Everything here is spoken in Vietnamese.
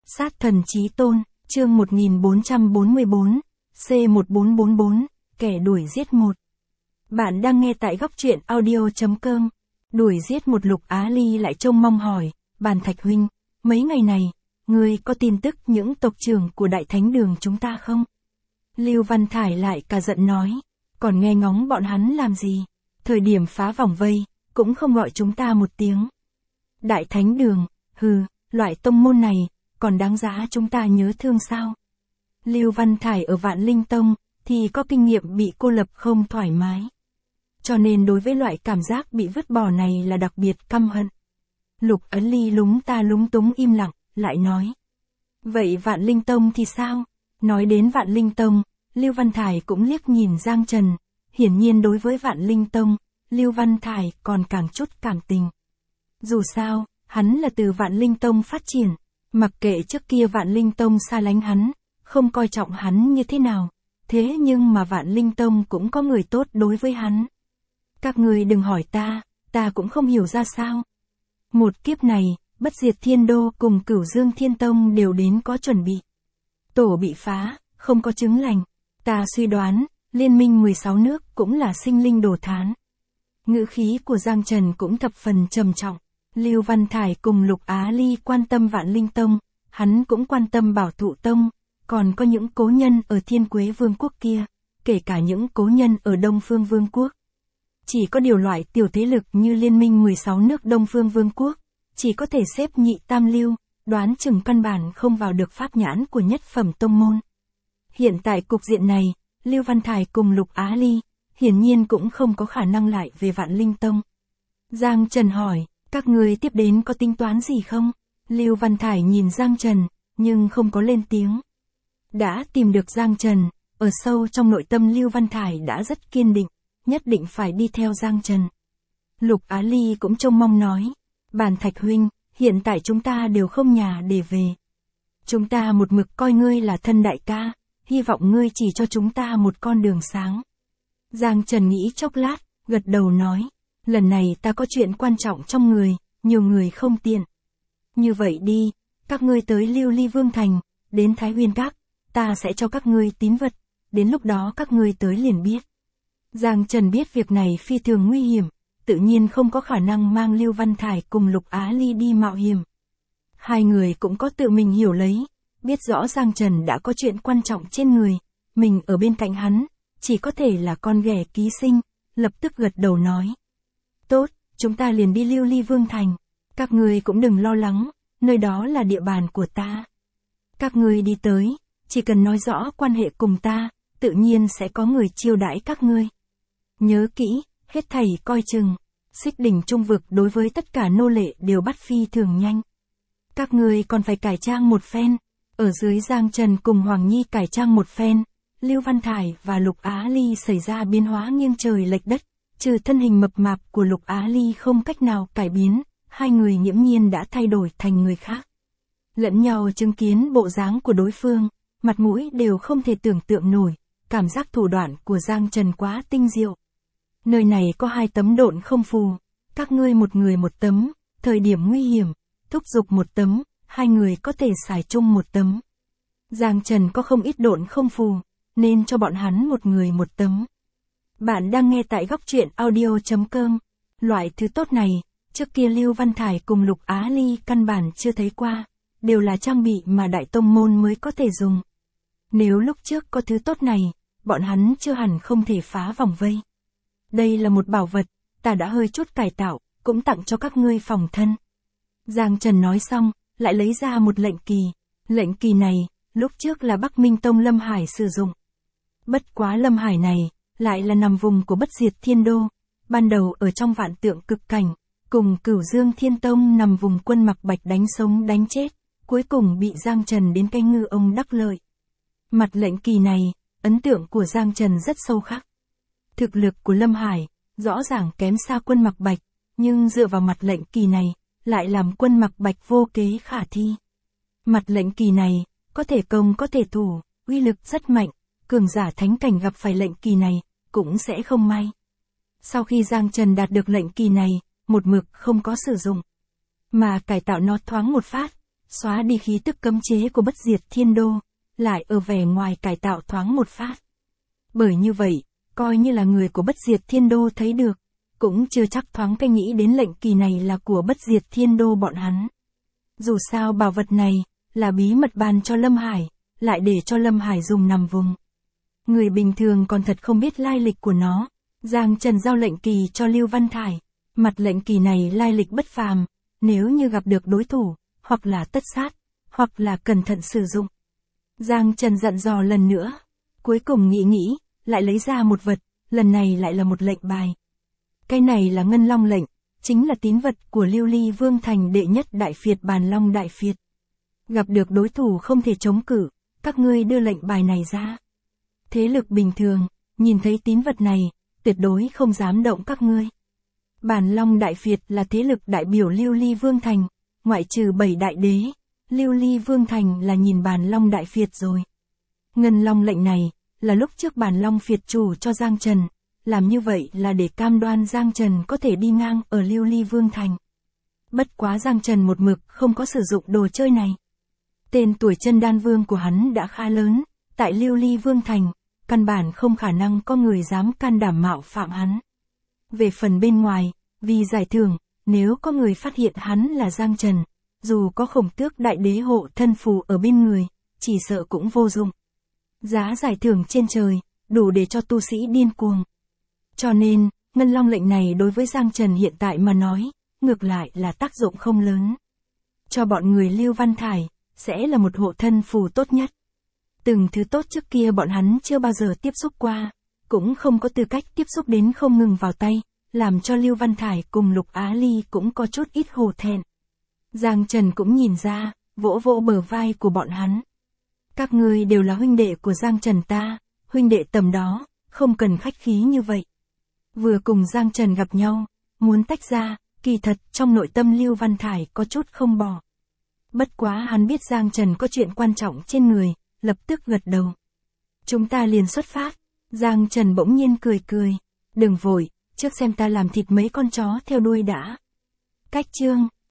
Sát thần chí tôn, chương 1444, C1444, kẻ đuổi giết một. Bạn đang nghe tại góc truyện audio.com. Đuổi giết một. Lục Á Ly lại trông mong hỏi, Bàn Thạch huynh, mấy ngày này, ngươi có tin tức những tộc trưởng của Đại Thánh Đường chúng ta không? Lưu Văn Thải lại cả giận nói, còn nghe ngóng bọn hắn làm gì? Thời điểm phá vòng vây, cũng không gọi chúng ta một tiếng. Đại Thánh Đường, hừ, loại tông môn này, còn đáng giá chúng ta nhớ thương sao? Lưu Văn Thải ở Vạn Linh Tông, thì có kinh nghiệm bị cô lập không thoải mái. Cho nên đối với loại cảm giác bị vứt bỏ này là đặc biệt căm hận. Lục Ấn Ly lúng ta lúng túng im lặng, lại nói. Vậy Vạn Linh Tông thì sao? Nói đến Vạn Linh Tông, Lưu Văn Thải cũng liếc nhìn Giang Trần. Hiển nhiên đối với Vạn Linh Tông, Lưu Văn Thải còn càng chút cảm tình. Dù sao, hắn là từ Vạn Linh Tông phát triển. Mặc kệ trước kia Vạn Linh Tông xa lánh hắn, không coi trọng hắn như thế nào. Thế nhưng mà Vạn Linh Tông cũng có người tốt đối với hắn. Các người đừng hỏi ta cũng không hiểu ra sao. Một kiếp này, Bất Diệt Thiên Đô cùng Cửu Dương Thiên Tông đều đến có chuẩn bị. Tổ bị phá, không có chứng lành. Ta suy đoán, liên minh 16 nước cũng là sinh linh đồ thán. Ngữ khí của Giang Trần cũng thập phần trầm trọng. Lưu Văn Thải cùng Lục Á Ly quan tâm Vạn Linh Tông, hắn cũng quan tâm Bảo Thụ Tông, còn có những cố nhân ở Thiên Quế Vương quốc kia, kể cả những cố nhân ở Đông Phương Vương quốc. Chỉ có điều loại tiểu thế lực như liên minh 16 nước Đông Phương Vương quốc, chỉ có thể xếp nhị tam lưu, đoán chừng căn bản không vào được pháp nhãn của nhất phẩm tông môn. Hiện tại cục diện này, Lưu Văn Thải cùng Lục Á Ly, hiển nhiên cũng không có khả năng lại về Vạn Linh Tông. Giang Trần hỏi, các người tiếp đến có tính toán gì không? Lưu Văn Thải nhìn Giang Trần, nhưng không có lên tiếng. Đã tìm được Giang Trần, ở sâu trong nội tâm Lưu Văn Thải đã rất kiên định, nhất định phải đi theo Giang Trần. Lục Á Ly cũng trông mong nói, Bàn Thạch huynh, hiện tại chúng ta đều không nhà để về. Chúng ta một mực coi ngươi là thân đại ca, hy vọng ngươi chỉ cho chúng ta một con đường sáng. Giang Trần nghĩ chốc lát, gật đầu nói, lần này ta có chuyện quan trọng trong người, nhiều người không tiện. Như vậy đi, các ngươi tới Lưu Ly Vương Thành, đến Thái Huyền Các, ta sẽ cho các ngươi tín vật, đến lúc đó các ngươi tới liền biết. Giang Trần biết việc này phi thường nguy hiểm, tự nhiên không có khả năng mang Lưu Văn Thải cùng Lục Á Ly đi mạo hiểm. Hai người cũng có tự mình hiểu lấy, biết rõ Giang Trần đã có chuyện quan trọng trên người, mình ở bên cạnh hắn, chỉ có thể là con ghẻ ký sinh, lập tức gật đầu nói. Tốt, chúng ta liền đi Lưu Ly Vương Thành, các ngươi cũng đừng lo lắng, nơi đó là địa bàn của ta. Các ngươi đi tới, chỉ cần nói rõ quan hệ cùng ta, tự nhiên sẽ có người chiêu đãi các ngươi. Nhớ kỹ, hết thảy coi chừng, Xích Đỉnh Trung vực đối với tất cả nô lệ đều bắt phi thường nhanh. Các ngươi còn phải cải trang một phen, ở dưới Giang Trần cùng Hoàng Nhi cải trang một phen, Lưu Văn Thải và Lục Á Ly xảy ra biến hóa nghiêng trời lệch đất, trừ thân hình mập mạp của Lục Á Ly không cách nào cải biến, hai người nghiễm nhiên đã thay đổi thành người khác. Lẫn nhau chứng kiến bộ dáng của đối phương, mặt mũi đều không thể tưởng tượng nổi, cảm giác thủ đoạn của Giang Trần quá tinh diệu. Nơi này có 2 tấm độn không phù, các ngươi một người một tấm, thời điểm nguy hiểm, thúc giục một tấm, hai người có thể xài chung một tấm. Giang Trần có không ít độn không phù, nên cho bọn hắn một người một tấm. Bạn đang nghe tại góc truyện audio.com. Loại thứ tốt này, trước kia Lưu Văn Thải cùng Lục Á Ly căn bản chưa thấy qua, đều là trang bị mà đại tông môn mới có thể dùng. Nếu lúc trước có thứ tốt này, bọn hắn chưa hẳn không thể phá vòng vây. Đây là một bảo vật, ta đã hơi chút cải tạo, cũng tặng cho các ngươi phòng thân. Giang Trần nói xong, lại lấy ra một lệnh kỳ. Lệnh kỳ này, lúc trước là Bắc Minh Tông Lâm Hải sử dụng. Bất quá Lâm Hải này, lại là nằm vùng của Bất Diệt Thiên Đô, ban đầu ở trong Vạn Tượng Cực Cảnh, cùng Cửu Dương Thiên Tông nằm vùng Quân Mặc Bạch đánh sống đánh chết, cuối cùng bị Giang Trần đến cái ngư ông đắc lợi. Mặt lệnh kỳ này, ấn tượng của Giang Trần rất sâu khắc. Thực lực của Lâm Hải, rõ ràng kém xa Quân Mặc Bạch, nhưng dựa vào mặt lệnh kỳ này, lại làm Quân Mặc Bạch vô kế khả thi. Mặt lệnh kỳ này, có thể công có thể thủ, uy lực rất mạnh, cường giả thánh cảnh gặp phải lệnh kỳ này, cũng sẽ không may. Sau khi Giang Trần đạt được lệnh kỳ này, một mực không có sử dụng, mà cải tạo nó thoáng một phát, xóa đi khí tức cấm chế của bất diệt thiên đô, lại ở vẻ ngoài cải tạo thoáng một phát. Bởi như vậy, coi như là người của bất diệt thiên đô thấy được, cũng chưa chắc thoáng cái nghĩ đến lệnh kỳ này là của bất diệt thiên đô bọn hắn. Dù sao bảo vật này, là bí mật ban cho Lâm Hải, lại để cho Lâm Hải dùng nằm vùng. Người bình thường còn thật không biết lai lịch của nó. Giang Trần giao lệnh kỳ cho Lưu Văn Thải. Mặt lệnh kỳ này lai lịch bất phàm, nếu như gặp được đối thủ, hoặc là tất sát, hoặc là cẩn thận sử dụng. Giang Trần dặn dò lần nữa. Cuối cùng nghĩ, lại lấy ra một vật, lần này lại là một lệnh bài. Cái này là Ngân Long lệnh, chính là tín vật của Lưu Ly Vương Thành đệ nhất đại phiệt Bàn Long đại phiệt. Gặp được đối thủ không thể chống cự, các ngươi đưa lệnh bài này ra. Thế lực bình thường, nhìn thấy tín vật này, tuyệt đối không dám động các ngươi. Bàn Long đại phiệt là thế lực đại biểu Lưu Ly Vương Thành, ngoại trừ 7 đại đế, Lưu Ly Vương Thành là nhìn Bàn Long đại phiệt rồi. Ngân Long lệnh này, là lúc trước Bàn Long phiệt chủ cho Giang Trần, làm như vậy là để cam đoan Giang Trần có thể đi ngang ở Lưu Ly Vương Thành. Bất quá Giang Trần một mực không có sử dụng đồ chơi này. Tên tuổi chân đan vương của hắn đã khá lớn, tại Lưu Ly Vương Thành, căn bản không khả năng có người dám can đảm mạo phạm hắn. Về phần bên ngoài, vì giải thưởng, nếu có người phát hiện hắn là Giang Trần, dù có Khổng Tước đại đế hộ thân phù ở bên người, chỉ sợ cũng vô dụng. Giá giải thưởng trên trời, đủ để cho tu sĩ điên cuồng. Cho nên, Ngân Long lệnh này đối với Giang Trần hiện tại mà nói, ngược lại là tác dụng không lớn. Cho bọn người Lưu Văn Thải, sẽ là một hộ thân phù tốt nhất. Từng thứ tốt trước kia bọn hắn chưa bao giờ tiếp xúc qua, cũng không có tư cách tiếp xúc đến không ngừng vào tay, làm cho Lưu Văn Thải cùng Lục Á Ly cũng có chút ít hổ thẹn. Giang Trần cũng nhìn ra, vỗ vỗ bờ vai của bọn hắn. Các ngươi đều là huynh đệ của Giang Trần ta, huynh đệ tầm đó, không cần khách khí như vậy. Vừa cùng Giang Trần gặp nhau, muốn tách ra, kỳ thật trong nội tâm Lưu Văn Thải có chút không bỏ. Bất quá hắn biết Giang Trần có chuyện quan trọng trên người, lập tức gật đầu. Chúng ta liền xuất phát. Giang Trần bỗng nhiên cười. Đừng vội, trước xem ta làm thịt mấy con chó theo đuôi đã. Cách chương